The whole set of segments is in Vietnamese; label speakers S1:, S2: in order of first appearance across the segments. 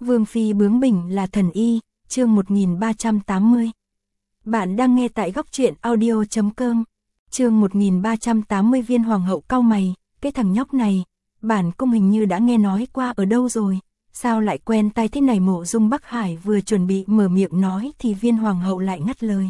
S1: Vương phi bướng bỉnh là thần y, chương 1380. Bạn đang nghe tại góc truyện audio.com. Chương 1380. Viên hoàng hậu cau mày, cái thằng nhóc này, bản cung hình như đã nghe nói qua ở đâu rồi, sao lại quen tai thế này? Mộ Dung Bắc Hải vừa chuẩn bị mở miệng nói thì Viên hoàng hậu lại ngắt lời.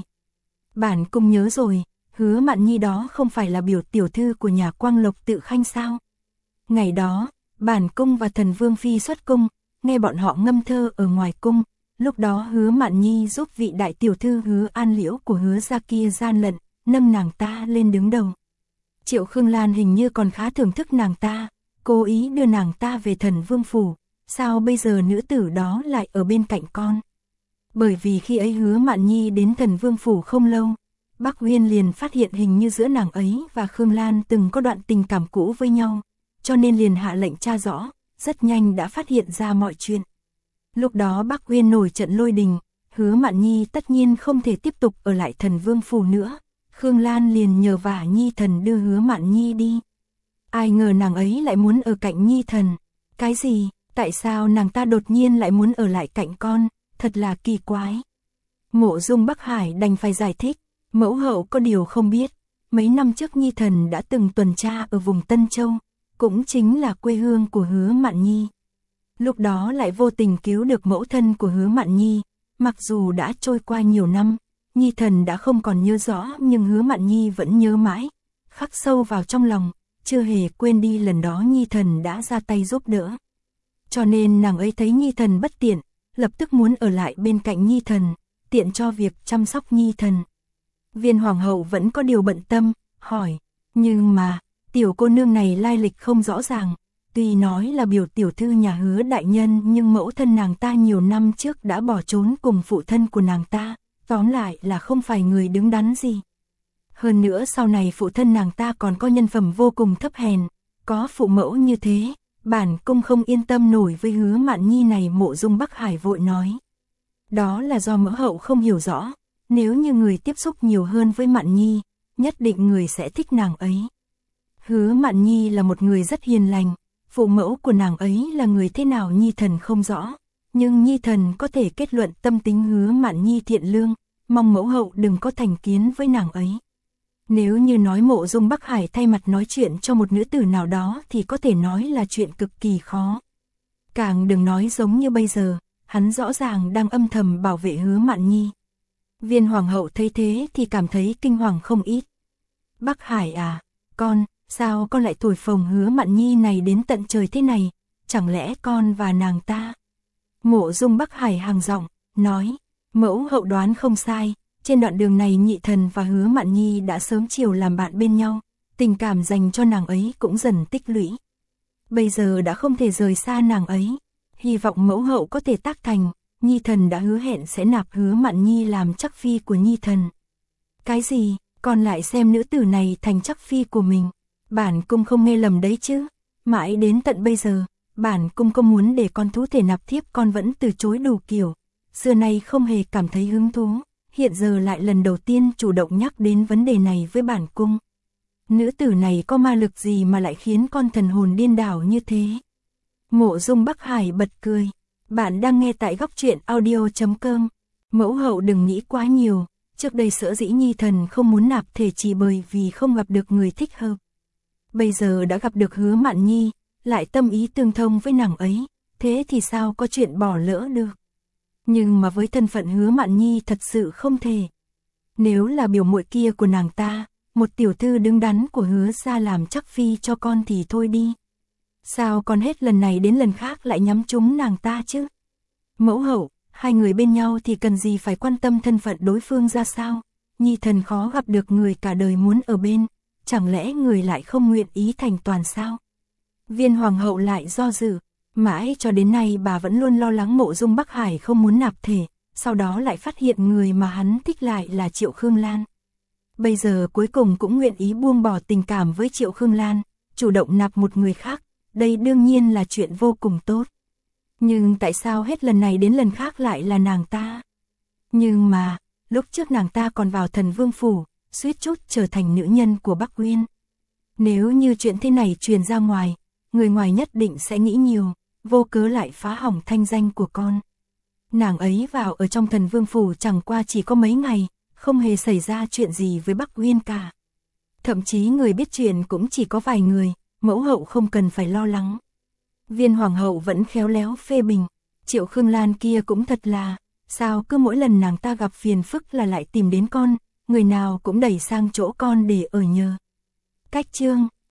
S1: Bản cung nhớ rồi, Hứa Mạn Nhi đó không phải là biểu tiểu thư của nhà Quang Lộc Tự Khanh sao? Ngày đó, bản cung và thần Vương phi xuất cung, nghe bọn họ ngâm thơ ở ngoài cung, lúc đó Hứa Mạn Nhi giúp vị đại tiểu thư Hứa An Liễu của Hứa gia kia gian lận, nâng nàng ta lên đứng đầu. Triệu Khương Lan hình như còn khá thưởng thức nàng ta, cố ý đưa nàng ta về thần vương phủ, sao bây giờ nữ tử đó lại ở bên cạnh con? Bởi vì khi ấy Hứa Mạn Nhi đến thần vương phủ không lâu, Bắc Huyên liền phát hiện hình như giữa nàng ấy và Khương Lan từng có đoạn tình cảm cũ với nhau, cho nên liền hạ lệnh tra rõ, rất nhanh đã phát hiện ra mọi chuyện. Lúc đó Bắc Huyên nổi trận lôi đình, Hứa Mạn Nhi tất nhiên không thể tiếp tục ở lại thần vương phủ nữa, Khương Lan liền nhờ vả Nhi thần đưa Hứa Mạn Nhi đi. Ai ngờ nàng ấy lại muốn ở cạnh Nhi thần. Cái gì? Tại sao nàng ta đột nhiên lại muốn ở lại cạnh con? Thật là kỳ quái. Mộ Dung Bắc Hải đành phải giải thích, mẫu hậu có điều không biết, mấy năm trước Nhi thần đã từng tuần tra ở vùng Tân Châu, cũng chính là quê hương của Hứa Mạn Nhi. Lúc đó lại vô tình cứu được mẫu thân của Hứa Mạn Nhi, mặc dù đã trôi qua nhiều năm, Nhi thần đã không còn nhớ rõ nhưng Hứa Mạn Nhi vẫn nhớ mãi, khắc sâu vào trong lòng, chưa hề quên đi lần đó Nhi thần đã ra tay giúp đỡ. Cho nên nàng ấy thấy Nhi thần bất tiện, lập tức muốn ở lại bên cạnh Nhi thần, tiện cho việc chăm sóc Nhi thần. Viên hoàng hậu vẫn có điều bận tâm, hỏi, nhưng mà, tiểu cô nương này lai lịch không rõ ràng, tuy nói là biểu tiểu thư nhà Hứa đại nhân nhưng mẫu thân nàng ta nhiều năm trước đã bỏ trốn cùng phụ thân của nàng ta, tóm lại là không phải người đứng đắn gì. Hơn nữa sau này phụ thân nàng ta còn có nhân phẩm vô cùng thấp hèn, có phụ mẫu như thế, bản cung không yên tâm nổi với Hứa Mạn Nhi này. Mộ Dung Bắc Hải vội nói. Đó là do mẫu hậu không hiểu rõ, nếu như người tiếp xúc nhiều hơn với Mạn Nhi, nhất định người sẽ thích nàng ấy. Hứa Mạn Nhi là một người rất hiền lành, phụ mẫu của nàng ấy là người thế nào Nhi thần không rõ, nhưng Nhi thần có thể kết luận tâm tính Hứa Mạn Nhi thiện lương, mong mẫu hậu đừng có thành kiến với nàng ấy. Nếu như nói Mộ Dung Bắc Hải thay mặt nói chuyện cho một nữ tử nào đó thì có thể nói là chuyện cực kỳ khó. Càng đừng nói giống như bây giờ, hắn rõ ràng đang âm thầm bảo vệ Hứa Mạn Nhi. Viên hoàng hậu thấy thế thì cảm thấy kinh hoàng không ít. Bắc Hải à, sao con lại thổi phồng Hứa Mạn Nhi này đến tận trời thế này, chẳng lẽ con và nàng ta? Mộ Dung Bắc Hải hàng giọng, nói, mẫu hậu đoán không sai, trên đoạn đường này Nhị thần và Hứa Mạn Nhi đã sớm chiều làm bạn bên nhau, tình cảm dành cho nàng ấy cũng dần tích lũy. Bây giờ đã không thể rời xa nàng ấy, hy vọng mẫu hậu có thể tác thành, Nhi thần đã hứa hẹn sẽ nạp Hứa Mạn Nhi làm chắc phi của Nhi thần. Cái gì, con lại xem nữ tử này thành chắc phi của mình? Bản cung không nghe lầm đấy chứ? Mãi đến tận bây giờ, bản cung có muốn để con thú thể nạp thiếp con vẫn từ chối đủ kiểu, xưa nay không hề cảm thấy hứng thú, hiện giờ lại lần đầu tiên chủ động nhắc đến vấn đề này với bản cung. Nữ tử này có ma lực gì mà lại khiến con thần hồn điên đảo như thế? Mộ Dung Bắc Hải bật cười. Bạn đang nghe tại góc truyện audio.com. Mẫu hậu đừng nghĩ quá nhiều, trước đây sở dĩ Nhi thần không muốn nạp thể chỉ bởi vì không gặp được người thích hợp. Bây giờ đã gặp được Hứa Mạn Nhi, lại tâm ý tương thông với nàng ấy, thế thì sao có chuyện bỏ lỡ được. Nhưng mà với thân phận Hứa Mạn Nhi thật sự không thể. Nếu là biểu muội kia của nàng ta, một tiểu thư đứng đắn của Hứa gia làm chắc phi cho con thì thôi đi. Sao con hết lần này đến lần khác lại nhắm trúng nàng ta chứ? Mẫu hậu, hai người bên nhau thì cần gì phải quan tâm thân phận đối phương ra sao? Nhi thần khó gặp được người cả đời muốn ở bên, chẳng lẽ người lại không nguyện ý thành toàn sao? Viên hoàng hậu lại do dự, mãi cho đến nay bà vẫn luôn lo lắng Mộ Dung Bắc Hải không muốn nạp thể, sau đó lại phát hiện người mà hắn thích lại là Triệu Khương Lan. Bây giờ cuối cùng cũng nguyện ý buông bỏ tình cảm với Triệu Khương Lan, chủ động nạp một người khác, đây đương nhiên là chuyện vô cùng tốt. Nhưng tại sao hết lần này đến lần khác lại là nàng ta? Nhưng mà, lúc trước nàng ta còn vào thần vương phủ, suýt chút trở thành nữ nhân của Bắc Uyên. Nếu như chuyện thế này truyền ra ngoài, người ngoài nhất định sẽ nghĩ nhiều, vô cớ lại phá hỏng thanh danh của con. Nàng ấy vào ở trong Thần Vương Phủ chẳng qua chỉ có mấy ngày, không hề xảy ra chuyện gì với Bắc Uyên cả. Thậm chí người biết chuyện cũng chỉ có vài người, mẫu hậu không cần phải lo lắng. Viên hoàng hậu vẫn khéo léo phê bình, Triệu Khương Lan kia cũng thật là, sao cứ mỗi lần nàng ta gặp phiền phức là lại tìm đến con, người nào cũng đẩy sang chỗ con để ở nhờ. Cách chương